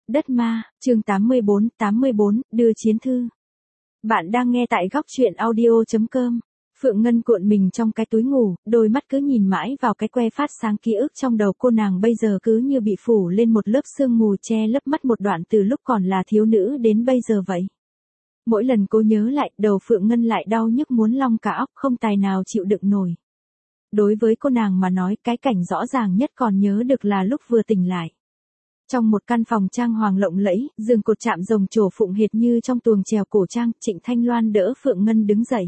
Đất ma, chương 84, đưa chiến thư. Bạn đang nghe tại góc truyện audio.com. Phượng Ngân cuộn mình trong cái túi ngủ, đôi mắt cứ nhìn mãi vào cái que phát sáng ký ức trong đầu cô nàng bây giờ cứ như bị phủ lên một lớp sương mù che lấp mắt một đoạn từ lúc còn là thiếu nữ đến bây giờ vậy. Mỗi lần cô nhớ lại, đầu Phượng Ngân lại đau nhức muốn long cả óc không tài nào chịu đựng nổi. Đối với cô nàng mà nói, cái cảnh rõ ràng nhất còn nhớ được là lúc vừa tỉnh lại. Trong một căn phòng trang hoàng lộng lẫy, giường cột chạm rồng trổ phụng hệt như trong tuồng chèo cổ trang, Trịnh Thanh Loan đỡ Phượng Ngân đứng dậy.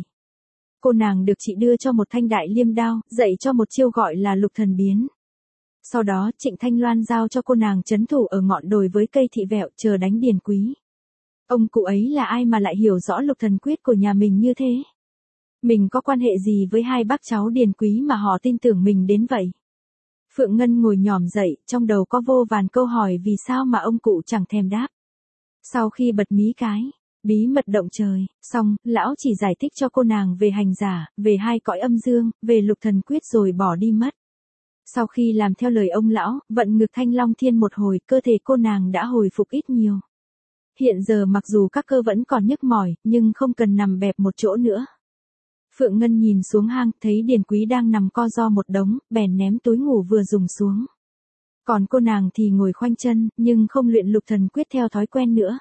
Cô nàng được chị đưa cho một thanh đại liêm đao, dạy cho một chiêu gọi là lục thần biến. Sau đó Trịnh Thanh Loan giao cho cô nàng trấn thủ ở ngọn đồi với cây thị vẹo chờ đánh Điền Quý. Ông cụ ấy là ai mà lại hiểu rõ lục thần quyết của nhà mình như thế? Mình có quan hệ gì với hai bác cháu Điền Quý mà họ tin tưởng mình đến vậy? Phượng Ngân ngồi nhòm dậy, trong đầu có vô vàn câu hỏi vì sao mà ông cụ chẳng thèm đáp. Sau khi bật mí cái, bí mật động trời, xong, lão chỉ giải thích cho cô nàng về hành giả, về hai cõi âm dương, về lục thần quyết rồi bỏ đi mất. Sau khi làm theo lời ông lão, vận ngực Thanh Long Thiên một hồi, cơ thể cô nàng đã hồi phục ít nhiều. Hiện giờ mặc dù các cơ vẫn còn nhức mỏi, nhưng không cần nằm bẹp một chỗ nữa. Phượng Ngân nhìn xuống hang, thấy Điền Quý đang nằm co ro một đống, bèn ném túi ngủ vừa dùng xuống. Còn cô nàng thì ngồi khoanh chân, nhưng không luyện lục thần quyết theo thói quen nữa.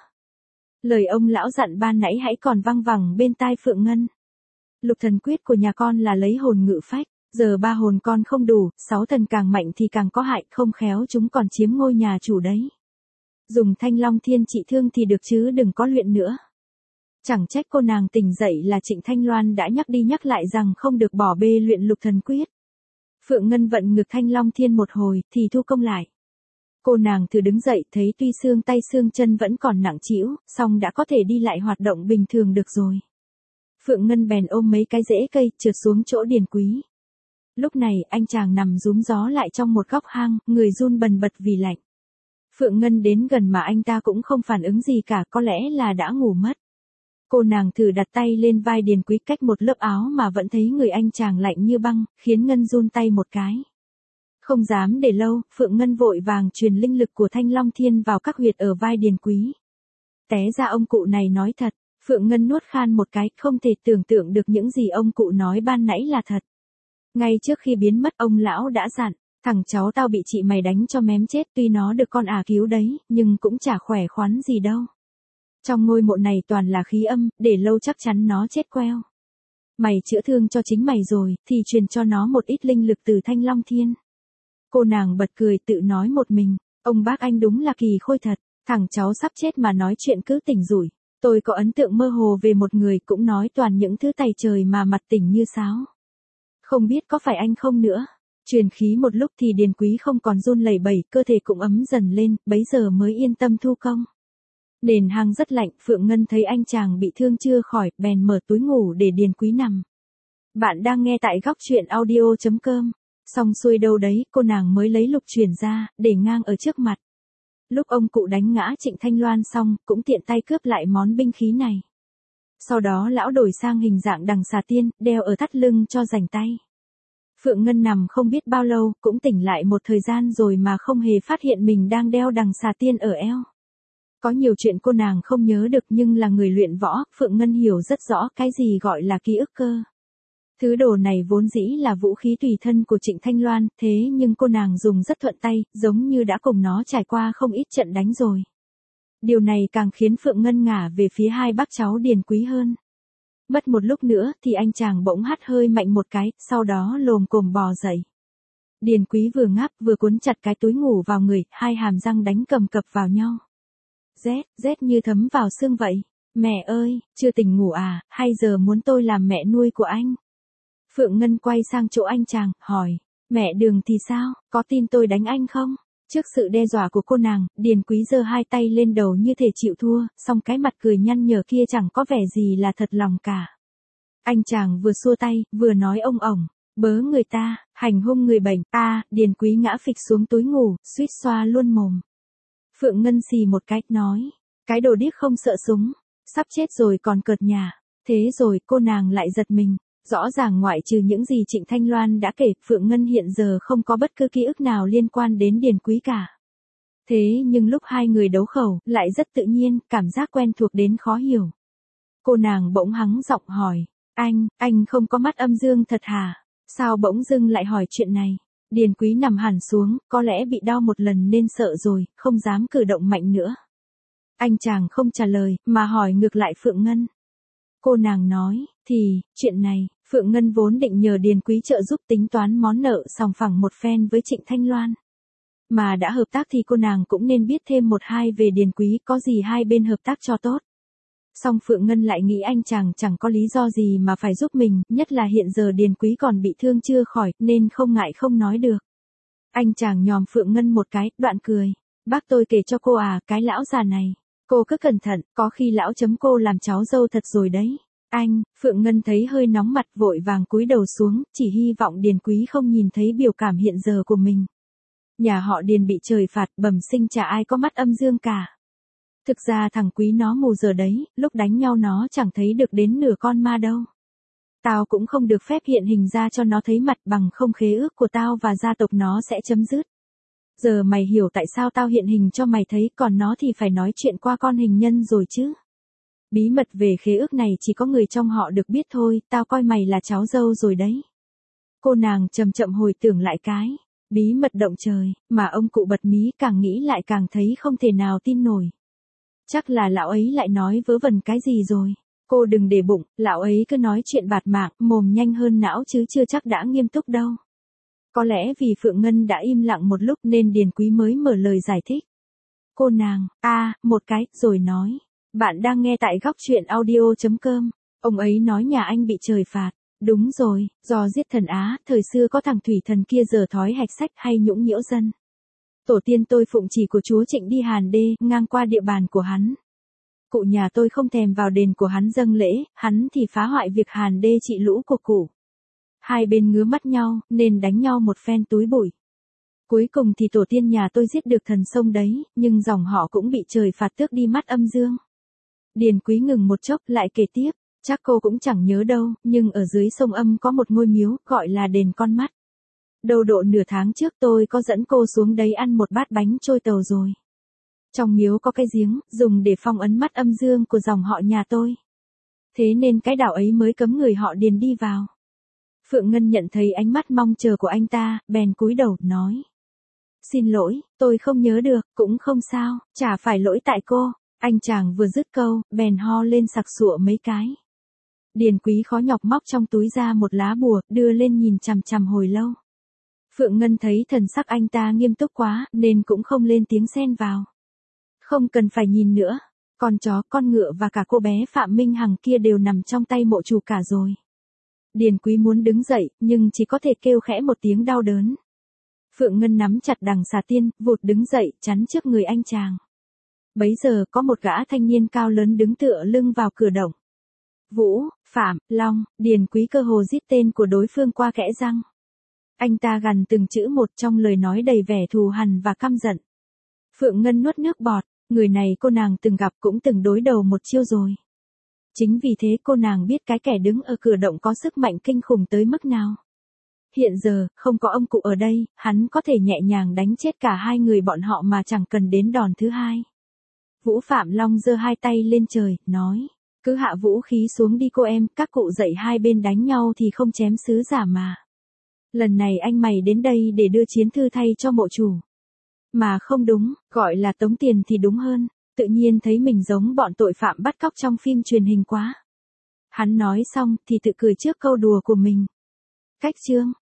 Lời ông lão dặn ban nãy hãy còn văng vẳng bên tai Phượng Ngân. Lục thần quyết của nhà con là lấy hồn ngự phách, giờ 3 hồn con không đủ, 6 thần càng mạnh thì càng có hại, không khéo chúng còn chiếm ngôi nhà chủ đấy. Dùng Thanh Long Thiên trị thương thì được chứ đừng có luyện nữa. Chẳng trách cô nàng tỉnh dậy là Trịnh Thanh Loan đã nhắc đi nhắc lại rằng không được bỏ bê luyện lục thần quyết. Phượng Ngân vận ngực Thanh Long Thiên một hồi thì thu công lại. Cô nàng thử đứng dậy thấy tuy xương tay xương chân vẫn còn nặng trĩu, song đã có thể đi lại hoạt động bình thường được rồi. Phượng Ngân bèn ôm mấy cái rễ cây trượt xuống chỗ Điền Quý. Lúc này anh chàng nằm rúm gió lại trong một góc hang, người run bần bật vì lạnh. Phượng Ngân đến gần mà anh ta cũng không phản ứng gì cả, có lẽ là đã ngủ mất. Cô nàng thử đặt tay lên vai Điền Quý cách một lớp áo mà vẫn thấy người anh chàng lạnh như băng, khiến Ngân run tay một cái. Không dám để lâu, Phượng Ngân vội vàng truyền linh lực của Thanh Long Thiên vào các huyệt ở vai Điền Quý. Té ra ông cụ này nói thật, Phượng Ngân nuốt khan một cái, không thể tưởng tượng được những gì ông cụ nói ban nãy là thật. Ngay trước khi biến mất ông lão đã dặn, thằng cháu tao bị chị mày đánh cho mém chết, tuy nó được con cứu đấy, nhưng cũng chả khỏe khoắn gì đâu. Trong ngôi mộ này toàn là khí âm, để lâu chắc chắn nó chết queo. Mày chữa thương cho chính mày rồi, thì truyền cho nó một ít linh lực từ Thanh Long Thiên. Cô nàng bật cười tự nói một mình, ông bác anh đúng là kỳ khôi thật, thằng cháu sắp chết mà nói chuyện cứ tỉnh rủi. Tôi có ấn tượng mơ hồ về một người cũng nói toàn những thứ tày trời mà mặt tỉnh như sáo. Không biết có phải anh không nữa. Truyền khí một lúc thì Điền Quý không còn run lẩy bẩy, cơ thể cũng ấm dần lên, bấy giờ mới yên tâm thu công. Nền hang rất lạnh, Phượng Ngân thấy anh chàng bị thương chưa khỏi, bèn mở túi ngủ để Điền Quý nằm. Bạn đang nghe tại góc truyện audio.com. Xong xuôi đâu đấy, cô nàng mới lấy lục truyền ra, để ngang ở trước mặt. Lúc ông cụ đánh ngã Trịnh Thanh Loan xong, cũng tiện tay cướp lại món binh khí này. Sau đó lão đổi sang hình dạng đằng xà tiên, đeo ở thắt lưng cho rảnh tay. Phượng Ngân nằm không biết bao lâu, cũng tỉnh lại một thời gian rồi mà không hề phát hiện mình đang đeo đằng xà tiên ở eo. Có nhiều chuyện cô nàng không nhớ được, nhưng là người luyện võ, Phượng Ngân hiểu rất rõ cái gì gọi là ký ức cơ. Thứ đồ này vốn dĩ là vũ khí tùy thân của Trịnh Thanh Loan, thế nhưng cô nàng dùng rất thuận tay, giống như đã cùng nó trải qua không ít trận đánh rồi. Điều này càng khiến Phượng Ngân ngả về phía hai bác cháu Điền Quý hơn. Mất một lúc nữa thì anh chàng bỗng hắt hơi mạnh một cái, sau đó lồm cồm bò dậy. Điền Quý vừa ngáp vừa cuốn chặt cái túi ngủ vào người, hai hàm răng đánh cầm cập vào nhau. Rét như thấm vào xương vậy. Mẹ ơi, chưa tỉnh ngủ à, hay giờ muốn tôi làm mẹ nuôi của anh? Phượng Ngân quay sang chỗ anh chàng, hỏi, mẹ Đường thì sao, có tin tôi đánh anh không? Trước sự đe dọa của cô nàng, Điền Quý giơ hai tay lên đầu như thể chịu thua, song cái mặt cười nhăn nhở kia chẳng có vẻ gì là thật lòng cả. Anh chàng vừa xua tay, vừa nói ông ổng, bớ người ta, hành hung người bệnh, Điền Quý ngã phịch xuống túi ngủ, suýt xoa luôn mồm. Phượng Ngân xì một cái, nói, cái đồ điếc không sợ súng, sắp chết rồi còn cợt nhà. Thế rồi cô nàng lại giật mình. Rõ ràng ngoại trừ những gì Trịnh Thanh Loan đã kể, Phượng Ngân hiện giờ không có bất cứ ký ức nào liên quan đến Điền Quý cả. Thế nhưng lúc hai người đấu khẩu, lại rất tự nhiên, cảm giác quen thuộc đến khó hiểu. Cô nàng bỗng hắng giọng hỏi, anh không có mắt âm dương thật hả? Sao bỗng dưng lại hỏi chuyện này? Điền Quý nằm hẳn xuống, có lẽ bị đau một lần nên sợ rồi, không dám cử động mạnh nữa. Anh chàng không trả lời, mà hỏi ngược lại Phượng Ngân. Cô nàng nói, chuyện này, Phượng Ngân vốn định nhờ Điền Quý trợ giúp tính toán món nợ sòng phẳng một phen với Trịnh Thanh Loan. Mà đã hợp tác thì cô nàng cũng nên biết thêm một hai về Điền Quý, có gì hai bên hợp tác cho tốt. Song Phượng Ngân lại nghĩ anh chàng chẳng có lý do gì mà phải giúp mình, nhất là hiện giờ Điền Quý còn bị thương chưa khỏi, nên không ngại không nói được. Anh chàng nhòm Phượng Ngân một cái, đoạn cười. Bác tôi kể cho cô à, cái lão già này. Cô cứ cẩn thận, có khi lão chấm cô làm cháu dâu thật rồi đấy. Phượng Ngân thấy hơi nóng mặt vội vàng cúi đầu xuống, chỉ hy vọng Điền Quý không nhìn thấy biểu cảm hiện giờ của mình. Nhà họ Điền bị trời phạt, bẩm sinh chả ai có mắt âm dương cả. Thực ra thằng Quý nó mù giờ đấy, lúc đánh nhau nó chẳng thấy được đến nửa con ma đâu. Tao cũng không được phép hiện hình ra cho nó thấy mặt, bằng không khế ước của tao và gia tộc nó sẽ chấm dứt. Giờ mày hiểu tại sao tao hiện hình cho mày thấy, còn nó thì phải nói chuyện qua con hình nhân rồi chứ. Bí mật về khế ước này chỉ có người trong họ được biết thôi, tao coi mày là cháu dâu rồi đấy. Cô nàng chậm chậm hồi tưởng lại cái bí mật động trời, mà ông cụ bật mí, càng nghĩ lại càng thấy không thể nào tin nổi. Chắc là lão ấy lại nói vớ vẩn cái gì rồi. Cô đừng để bụng, lão ấy cứ nói chuyện bạt mạng, mồm nhanh hơn não chứ chưa chắc đã nghiêm túc đâu. Có lẽ vì Phượng Ngân đã im lặng một lúc nên Điền Quý mới mở lời giải thích. Cô nàng, một cái, rồi nói. Bạn đang nghe tại góc truyện audio.com. Ông ấy nói nhà anh bị trời phạt. Đúng rồi, do giết thần Á, thời xưa có thằng thủy thần kia giờ thói hạch sách hay nhũng nhiễu dân. Tổ tiên tôi phụng chỉ của chúa Trịnh đi Hàn Đê, ngang qua địa bàn của hắn. Cụ nhà tôi không thèm vào đền của hắn dâng lễ, hắn thì phá hoại việc Hàn Đê trị lũ của cụ. Hai bên ngứa mắt nhau, nên đánh nhau một phen túi bụi. Cuối cùng thì tổ tiên nhà tôi giết được thần sông đấy, nhưng dòng họ cũng bị trời phạt tước đi mắt âm dương. Điền Quý ngừng một chốc lại kể tiếp, chắc cô cũng chẳng nhớ đâu, nhưng ở dưới sông Âm có một ngôi miếu, gọi là đền con mắt. Đâu độ nửa tháng trước tôi có dẫn cô xuống đấy ăn một bát bánh trôi tàu rồi. Trong miếu có cái giếng, dùng để phong ấn mắt âm dương của dòng họ nhà tôi. Thế nên cái đảo ấy mới cấm người họ Điền đi vào. Phượng Ngân nhận thấy ánh mắt mong chờ của anh ta, bèn cúi đầu, nói. Xin lỗi, tôi không nhớ được, cũng không sao, chả phải lỗi tại cô. Anh chàng vừa dứt câu, bèn ho lên sặc sụa mấy cái. Điền Quý khó nhọc móc trong túi ra một lá bùa, đưa lên nhìn chằm chằm hồi lâu. Phượng Ngân thấy thần sắc anh ta nghiêm túc quá, nên cũng không lên tiếng xen vào. Không cần phải nhìn nữa, con chó, con ngựa và cả cô bé Phạm Minh Hằng kia đều nằm trong tay mộ chủ cả rồi. Điền Quý muốn đứng dậy, nhưng chỉ có thể kêu khẽ một tiếng đau đớn. Phượng Ngân nắm chặt đằng xà tiên, vụt đứng dậy, chắn trước người anh chàng. Bấy giờ có một gã thanh niên cao lớn đứng tựa lưng vào cửa động. Vũ, Phạm, Long, Điền Quý cơ hồ rít tên của đối phương qua kẽ răng. Anh ta gằn từng chữ một trong lời nói đầy vẻ thù hằn và căm giận. Phượng Ngân nuốt nước bọt, người này cô nàng từng gặp cũng từng đối đầu một chiêu rồi. Chính vì thế cô nàng biết cái kẻ đứng ở cửa động có sức mạnh kinh khủng tới mức nào. Hiện giờ, không có ông cụ ở đây, hắn có thể nhẹ nhàng đánh chết cả hai người bọn họ mà chẳng cần đến đòn thứ hai. Vũ Phạm Long giơ hai tay lên trời, nói. Cứ hạ vũ khí xuống đi cô em, các cụ dạy hai bên đánh nhau thì không chém sứ giả mà. Lần này anh mày đến đây để đưa chiến thư thay cho mộ chủ. Mà không đúng, gọi là tống tiền thì đúng hơn, tự nhiên thấy mình giống bọn tội phạm bắt cóc trong phim truyền hình quá. Hắn nói xong thì tự cười trước câu đùa của mình. Cách chương.